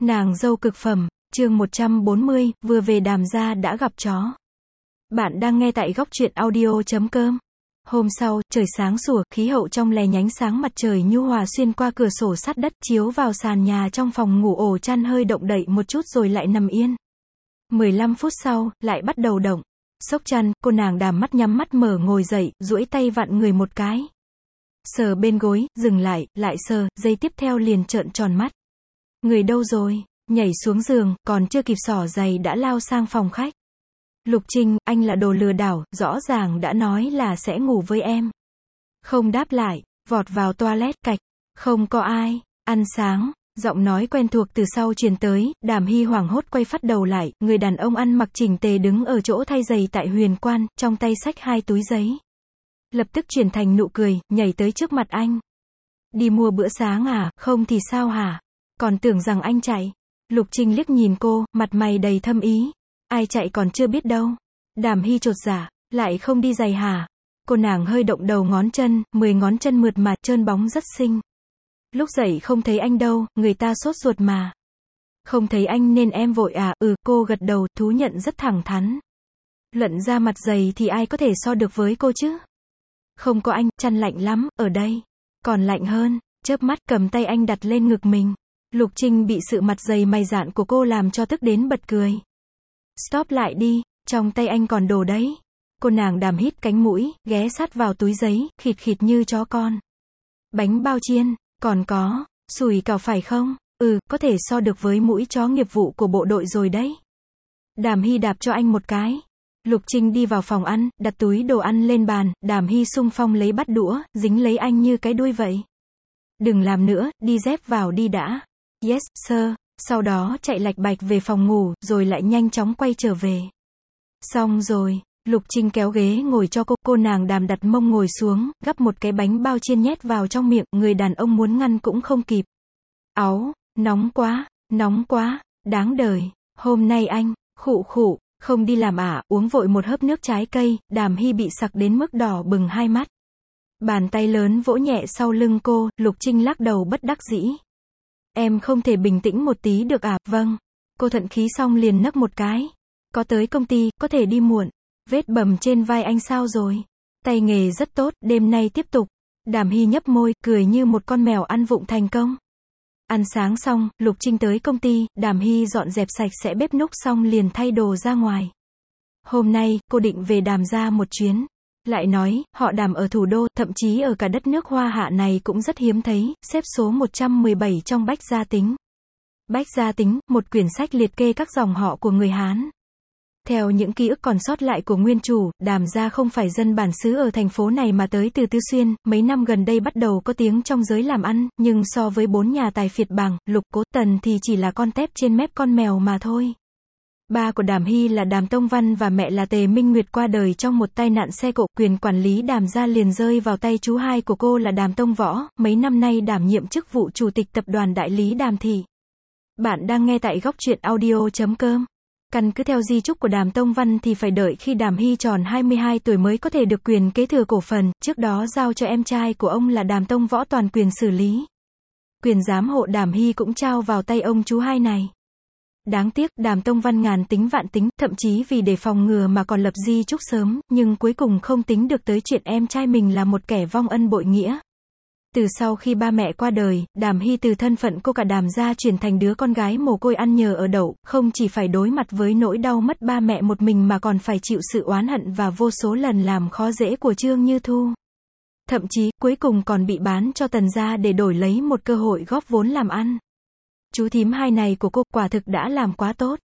Nàng dâu cực phẩm, chương 140, vừa về Đàm gia đã gặp chó. Bạn đang nghe tại góc truyện audio.com. Hôm sau, trời sáng sủa, khí hậu trong lè nhánh sáng mặt trời nhu hòa xuyên qua cửa sổ sắt đất chiếu vào sàn nhà trong phòng ngủ, ổ chăn hơi động đậy một chút rồi lại nằm yên. 15 phút sau, lại bắt đầu động. Xốc chăn, cô nàng Đàm mắt nhắm mắt mở ngồi dậy, duỗi tay vặn người một cái. Sờ bên gối, dừng lại sờ, giây tiếp theo liền trợn tròn mắt. Người đâu rồi? Nhảy xuống giường, còn chưa kịp xỏ giày đã lao sang phòng khách. Lục Trinh, anh là đồ lừa đảo, rõ ràng đã nói là sẽ ngủ với em. Không đáp lại, vọt vào toilet, cạch, không có ai, ăn sáng, giọng nói quen thuộc từ sau truyền tới, Đàm Hy hoảng hốt quay phát đầu lại, người đàn ông ăn mặc chỉnh tề đứng ở chỗ thay giày tại Huyền Quan, trong tay xách 2 túi giấy. Lập tức chuyển thành nụ cười, nhảy tới trước mặt anh. Đi mua bữa sáng à, không thì sao hả? Còn tưởng rằng anh chạy. Lục Trinh liếc nhìn cô, mặt mày đầy thâm ý. Ai chạy còn chưa biết đâu. Đàm Hy chột dạ, lại không đi giày hả? Cô nàng hơi động đầu ngón chân, 10 ngón chân mượt mà, trơn bóng rất xinh. Lúc dậy không thấy anh đâu, người ta sốt ruột mà. Không thấy anh nên em vội à, cô gật đầu, thú nhận rất thẳng thắn. Luận ra mặt dày thì ai có thể so được với cô chứ? Không có anh, chăn lạnh lắm, ở đây. Còn lạnh hơn, chớp mắt cầm tay anh đặt lên ngực mình. Lục Trinh bị sự mặt dày mày dạn của cô làm cho tức đến bật cười. Stop lại đi, trong tay anh còn đồ đấy. Cô nàng Đàm hít cánh mũi, ghé sát vào túi giấy, khịt khịt như chó con. Bánh bao chiên, còn có, sủi cảo phải không? Có thể so được với mũi chó nghiệp vụ của bộ đội rồi đấy. Đàm Hy đạp cho anh một cái. Lục Trinh đi vào phòng ăn, đặt túi đồ ăn lên bàn, Đàm Hy xung phong lấy bát đũa, dính lấy anh như cái đuôi vậy. Đừng làm nữa, đi dép vào đi đã. Yes, sir. Sau đó chạy lạch bạch về phòng ngủ, rồi lại nhanh chóng quay trở về. Xong rồi, Lục Trinh kéo ghế ngồi cho cô nàng Đàm đặt mông ngồi xuống, gắp một cái bánh bao chiên nhét vào trong miệng, người đàn ông muốn ngăn cũng không kịp. Áu, nóng quá, đáng đời, hôm nay anh, khụ, không đi làm à, uống vội một hớp nước trái cây, Đàm Hy bị sặc đến mức đỏ bừng hai mắt. Bàn tay lớn vỗ nhẹ sau lưng cô, Lục Trinh lắc đầu bất đắc dĩ. Em không thể bình tĩnh một tí được à? Vâng. Cô thận khí xong liền nấc một cái. Có tới công ty, có thể đi muộn. Vết bầm trên vai anh sao rồi? Tay nghề rất tốt, đêm nay tiếp tục. Đàm Hy nhấp môi, cười như một con mèo ăn vụng thành công. Ăn sáng xong, Lục Trinh tới công ty, Đàm Hy dọn dẹp sạch sẽ bếp núc xong liền thay đồ ra ngoài. Hôm nay, cô định về Đàm gia một chuyến. Lại nói, họ Đàm ở thủ đô, thậm chí ở cả đất nước Hoa Hạ này cũng rất hiếm thấy, xếp số 117 trong Bách Gia Tính. Bách Gia Tính, một quyển sách liệt kê các dòng họ của người Hán. Theo những ký ức còn sót lại của nguyên chủ, Đàm gia không phải dân bản xứ ở thành phố này mà tới từ Tứ Xuyên, mấy năm gần đây bắt đầu có tiếng trong giới làm ăn, nhưng so với 4 nhà tài phiệt bảng, Lục, Cố, Tần thì chỉ là con tép trên mép con mèo mà thôi. Ba của Đàm Hy là Đàm Tông Văn và mẹ là Tề Minh Nguyệt qua đời trong một tai nạn xe cộ, quyền quản lý Đàm gia liền rơi vào tay chú hai của cô là Đàm Tông Võ, mấy năm nay đảm nhiệm chức vụ chủ tịch tập đoàn đại lý Đàm Thị. Bạn đang nghe tại góc truyện audio.com. Căn cứ theo di chúc của Đàm Tông Văn thì phải đợi khi Đàm Hy tròn 22 tuổi mới có thể được quyền kế thừa cổ phần, trước đó giao cho em trai của ông là Đàm Tông Võ toàn quyền xử lý. Quyền giám hộ Đàm Hy cũng trao vào tay ông chú hai này. Đáng tiếc, Đàm Tông Văn ngàn tính vạn tính, thậm chí vì để phòng ngừa mà còn lập di chúc sớm, nhưng cuối cùng không tính được tới chuyện em trai mình là một kẻ vong ân bội nghĩa. Từ sau khi ba mẹ qua đời, Đàm Hy từ thân phận cô cả Đàm gia chuyển thành đứa con gái mồ côi ăn nhờ ở đậu, không chỉ phải đối mặt với nỗi đau mất ba mẹ một mình mà còn phải chịu sự oán hận và vô số lần làm khó dễ của Trương Như Thu. Thậm chí, cuối cùng còn bị bán cho Tần gia để đổi lấy một cơ hội góp vốn làm ăn. Chú thím hai này của cô quả thực đã làm quá tốt.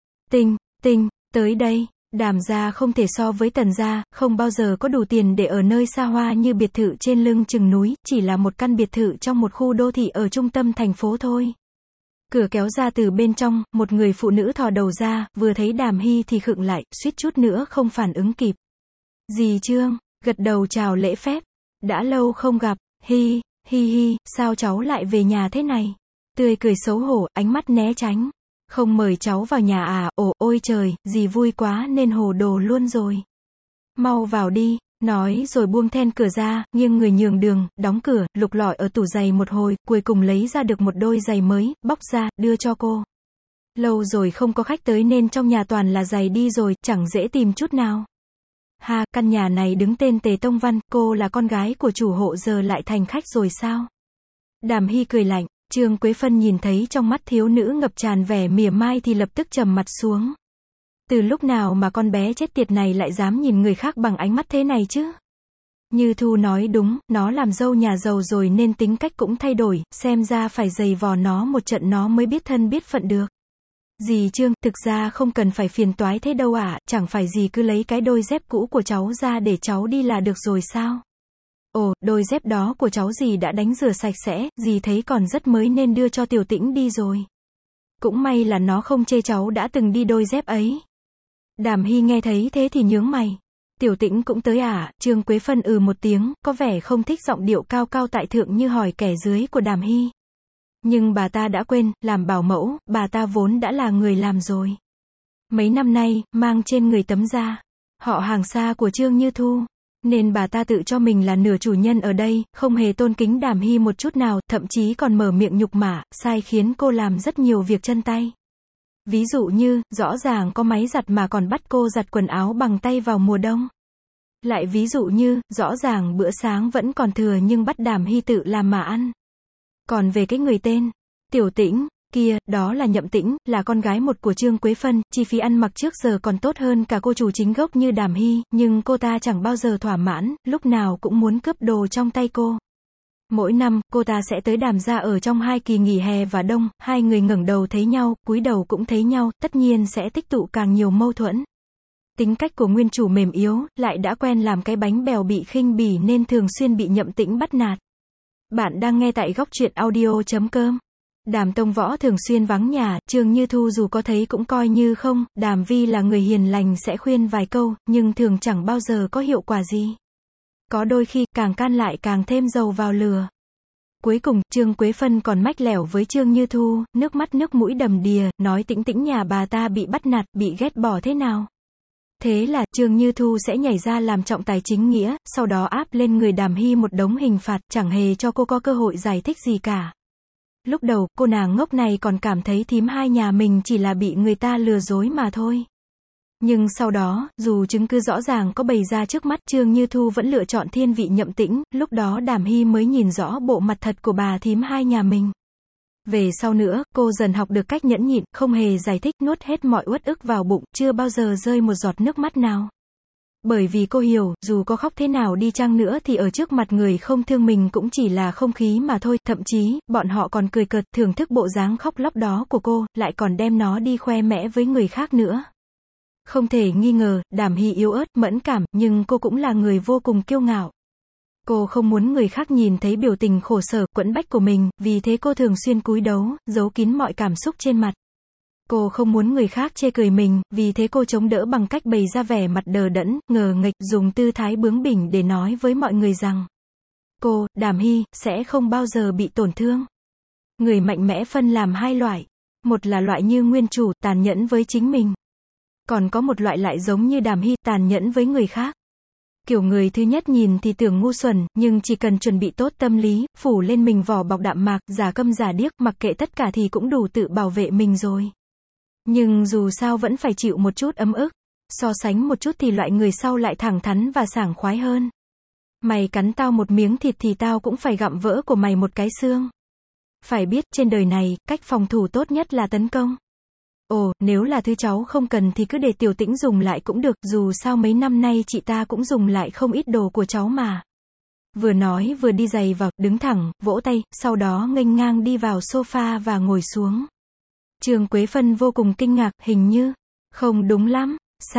Tới đây, Đàm gia không thể so với Tần gia, không bao giờ có đủ tiền để ở nơi xa hoa như biệt thự trên lưng chừng núi, chỉ là một căn biệt thự trong một khu đô thị ở trung tâm thành phố thôi. Cửa kéo ra từ bên trong, một người phụ nữ thò đầu ra, vừa thấy Đàm Hy thì khựng lại, suýt chút nữa không phản ứng kịp. Dì Trương, gật đầu chào lễ phép. Đã lâu không gặp, hi, sao cháu lại về nhà thế này? Tươi cười xấu hổ, ánh mắt né tránh. Không mời cháu vào nhà à? Ôi trời, dì vui quá nên hồ đồ luôn rồi. Mau vào đi, nói rồi buông then cửa ra, nghiêng người nhường đường, đóng cửa, lục lọi ở tủ giày một hồi, cuối cùng lấy ra được một đôi giày mới, bóc ra, đưa cho cô. Lâu rồi không có khách tới nên trong nhà toàn là giày đi rồi, chẳng dễ tìm chút nào. Ha, căn nhà này đứng tên Tề Tông Văn, cô là con gái của chủ hộ giờ lại thành khách rồi sao? Đàm Hy cười lạnh, Trương Quế Phân nhìn thấy trong mắt thiếu nữ ngập tràn vẻ mỉa mai thì lập tức trầm mặt xuống. Từ lúc nào mà con bé chết tiệt này lại dám nhìn người khác bằng ánh mắt thế này chứ? Như Thu nói đúng, nó làm dâu nhà giàu rồi nên tính cách cũng thay đổi, xem ra phải giày vò nó một trận nó mới biết thân biết phận được. Dì Trương, thực ra không cần phải phiền toái thế đâu ạ, chẳng phải dì cứ lấy cái đôi dép cũ của cháu ra để cháu đi là được rồi sao? Ồ, đôi dép đó của cháu dì đã đánh rửa sạch sẽ, dì thấy còn rất mới nên đưa cho Tiểu Tĩnh đi rồi. Cũng may là nó không chê cháu đã từng đi đôi dép ấy. Đàm Hy nghe thấy thế thì nhướng mày. Tiểu Tĩnh cũng tới à? Trương Quế Phân một tiếng, có vẻ không thích giọng điệu cao cao tại thượng như hỏi kẻ dưới của Đàm Hy. Nhưng bà ta đã quên, làm bảo mẫu, bà ta vốn đã là người làm rồi. Mấy năm nay, mang trên người tấm da, họ hàng xa của Trương Như Thu. Nên bà ta tự cho mình là nửa chủ nhân ở đây, không hề tôn kính Đàm Hy một chút nào, thậm chí còn mở miệng nhục mạ, sai khiến cô làm rất nhiều việc chân tay. Ví dụ như, rõ ràng có máy giặt mà còn bắt cô giặt quần áo bằng tay vào mùa đông. Lại ví dụ như, rõ ràng bữa sáng vẫn còn thừa nhưng bắt Đàm Hy tự làm mà ăn. Còn về cái người tên Tiểu Tĩnh kia, đó là Nhậm Tĩnh, là con gái một của Trương Quế Phân, chi phí ăn mặc trước giờ còn tốt hơn cả cô chủ chính gốc như Đàm Hy, nhưng cô ta chẳng bao giờ thỏa mãn, lúc nào cũng muốn cướp đồ trong tay cô. Mỗi năm, cô ta sẽ tới Đàm gia ở trong 2 kỳ nghỉ hè và đông, hai người ngẩng đầu thấy nhau, cúi đầu cũng thấy nhau, tất nhiên sẽ tích tụ càng nhiều mâu thuẫn. Tính cách của nguyên chủ mềm yếu, lại đã quen làm cái bánh bèo bị khinh bỉ nên thường xuyên bị Nhậm Tĩnh bắt nạt. Bạn đang nghe tại góc truyện audio.com. Đàm Tông Võ thường xuyên vắng nhà, Trương Như Thu dù có thấy cũng coi như không, Đàm Vi là người hiền lành sẽ khuyên vài câu, nhưng thường chẳng bao giờ có hiệu quả gì. Có đôi khi, càng can lại càng thêm dầu vào lửa. Cuối cùng, Trương Quế Phân còn mách lẻo với Trương Như Thu, nước mắt nước mũi đầm đìa, nói Tĩnh Tĩnh nhà bà ta bị bắt nạt, bị ghét bỏ thế nào. Thế là, Trương Như Thu sẽ nhảy ra làm trọng tài chính nghĩa, sau đó áp lên người Đàm Hy một đống hình phạt, chẳng hề cho cô có cơ hội giải thích gì cả. Lúc đầu, cô nàng ngốc này còn cảm thấy thím hai nhà mình chỉ là bị người ta lừa dối mà thôi. Nhưng sau đó, dù chứng cứ rõ ràng có bày ra trước mắt, Trương Như Thu vẫn lựa chọn thiên vị Nhậm Tĩnh, lúc đó Đàm Hy mới nhìn rõ bộ mặt thật của bà thím hai nhà mình. Về sau nữa, cô dần học được cách nhẫn nhịn, không hề giải thích, nuốt hết mọi uất ức vào bụng, chưa bao giờ rơi một giọt nước mắt nào. Bởi vì cô hiểu, dù có khóc thế nào đi chăng nữa thì ở trước mặt người không thương mình cũng chỉ là không khí mà thôi, thậm chí, bọn họ còn cười cợt, thưởng thức bộ dáng khóc lóc đó của cô, lại còn đem nó đi khoe mẽ với người khác nữa. Không thể nghi ngờ, Đàm Hy yếu ớt, mẫn cảm, nhưng cô cũng là người vô cùng kiêu ngạo. Cô không muốn người khác nhìn thấy biểu tình khổ sở, quẫn bách của mình, vì thế cô thường xuyên cúi đầu, giấu kín mọi cảm xúc trên mặt. Cô không muốn người khác chê cười mình, vì thế cô chống đỡ bằng cách bày ra vẻ mặt đờ đẫn, ngờ nghệch, dùng tư thái bướng bỉnh để nói với mọi người rằng cô, Đàm Hy, sẽ không bao giờ bị tổn thương. Người mạnh mẽ phân làm 2 loại. Một là loại như nguyên chủ, tàn nhẫn với chính mình. Còn có một loại lại giống như Đàm Hy, tàn nhẫn với người khác. Kiểu người thứ nhất nhìn thì tưởng ngu xuẩn, nhưng chỉ cần chuẩn bị tốt tâm lý, phủ lên mình vỏ bọc đạm mạc, giả câm giả điếc, mặc kệ tất cả thì cũng đủ tự bảo vệ mình rồi. Nhưng dù sao vẫn phải chịu một chút ấm ức. So sánh một chút thì loại người sau lại thẳng thắn và sảng khoái hơn. Mày cắn tao một miếng thịt thì tao cũng phải gặm vỡ của mày một cái xương. Phải biết, trên đời này, cách phòng thủ tốt nhất là tấn công. Ồ, nếu là thứ cháu không cần thì cứ để Tiểu Tĩnh dùng lại cũng được, dù sao mấy năm nay chị ta cũng dùng lại không ít đồ của cháu mà. Vừa nói vừa đi giày vào, đứng thẳng, vỗ tay, sau đó nghênh ngang đi vào sofa và ngồi xuống. Trương Quế Phân vô cùng kinh ngạc, hình như, không đúng lắm,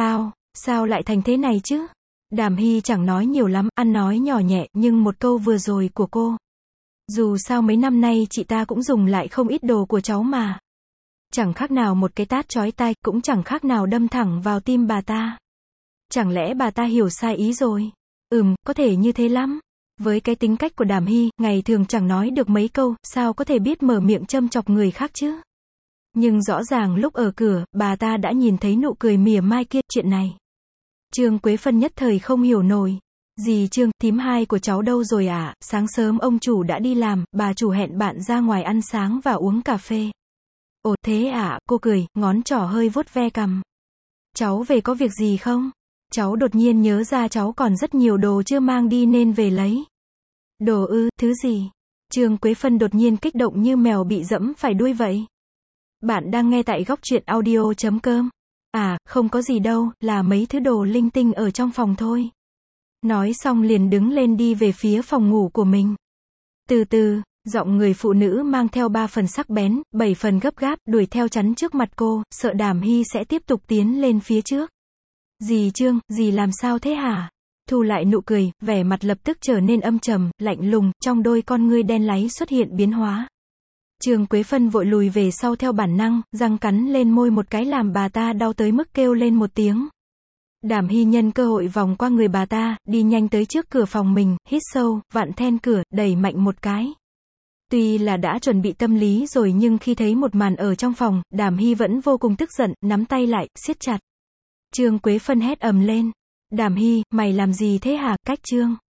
sao lại thành thế này chứ? Đàm Hy chẳng nói nhiều lắm, ăn nói nhỏ nhẹ, nhưng một câu vừa rồi của cô. Dù sao mấy năm nay chị ta cũng dùng lại không ít đồ của cháu mà. Chẳng khác nào một cái tát chói tai, cũng chẳng khác nào đâm thẳng vào tim bà ta. Chẳng lẽ bà ta hiểu sai ý rồi? Có thể như thế lắm. Với cái tính cách của Đàm Hy, ngày thường chẳng nói được mấy câu, sao có thể biết mở miệng châm chọc người khác chứ? Nhưng rõ ràng lúc ở cửa, bà ta đã nhìn thấy nụ cười mỉa mai kia, chuyện này. Trương Quế Phân nhất thời không hiểu nổi. Dì Trương, thím hai của cháu đâu rồi ạ? Sáng sớm ông chủ đã đi làm, bà chủ hẹn bạn ra ngoài ăn sáng và uống cà phê. Ồ, thế ạ, cô cười, ngón trỏ hơi vuốt ve cằm. Cháu về có việc gì không? Cháu đột nhiên nhớ ra cháu còn rất nhiều đồ chưa mang đi nên về lấy. Đồ ư, thứ gì? Trương Quế Phân đột nhiên kích động như mèo bị dẫm phải đuôi vậy. Bạn đang nghe tại góc truyện audio.com. À, không có gì đâu, là mấy thứ đồ linh tinh ở trong phòng thôi. Nói xong liền đứng lên đi về phía phòng ngủ của mình. Từ từ, giọng người phụ nữ mang theo 3 phần sắc bén, 7 phần gấp gáp, đuổi theo chắn trước mặt cô, sợ Đàm Hy sẽ tiếp tục tiến lên phía trước. Dì Trương, dì làm sao thế hả? Thu lại nụ cười, vẻ mặt lập tức trở nên âm trầm, lạnh lùng, trong đôi con ngươi đen láy xuất hiện biến hóa. Trương Quế Phân vội lùi về sau theo bản năng, răng cắn lên môi một cái làm bà ta đau tới mức kêu lên một tiếng. Đàm Hy nhân cơ hội vòng qua người bà ta, đi nhanh tới trước cửa phòng mình, hít sâu, vặn then cửa, đẩy mạnh một cái. Tuy là đã chuẩn bị tâm lý rồi nhưng khi thấy một màn ở trong phòng, Đàm Hy vẫn vô cùng tức giận, nắm tay lại, siết chặt. Trương Quế Phân hét ầm lên. Đàm Hy, mày làm gì thế hả, cách Trương?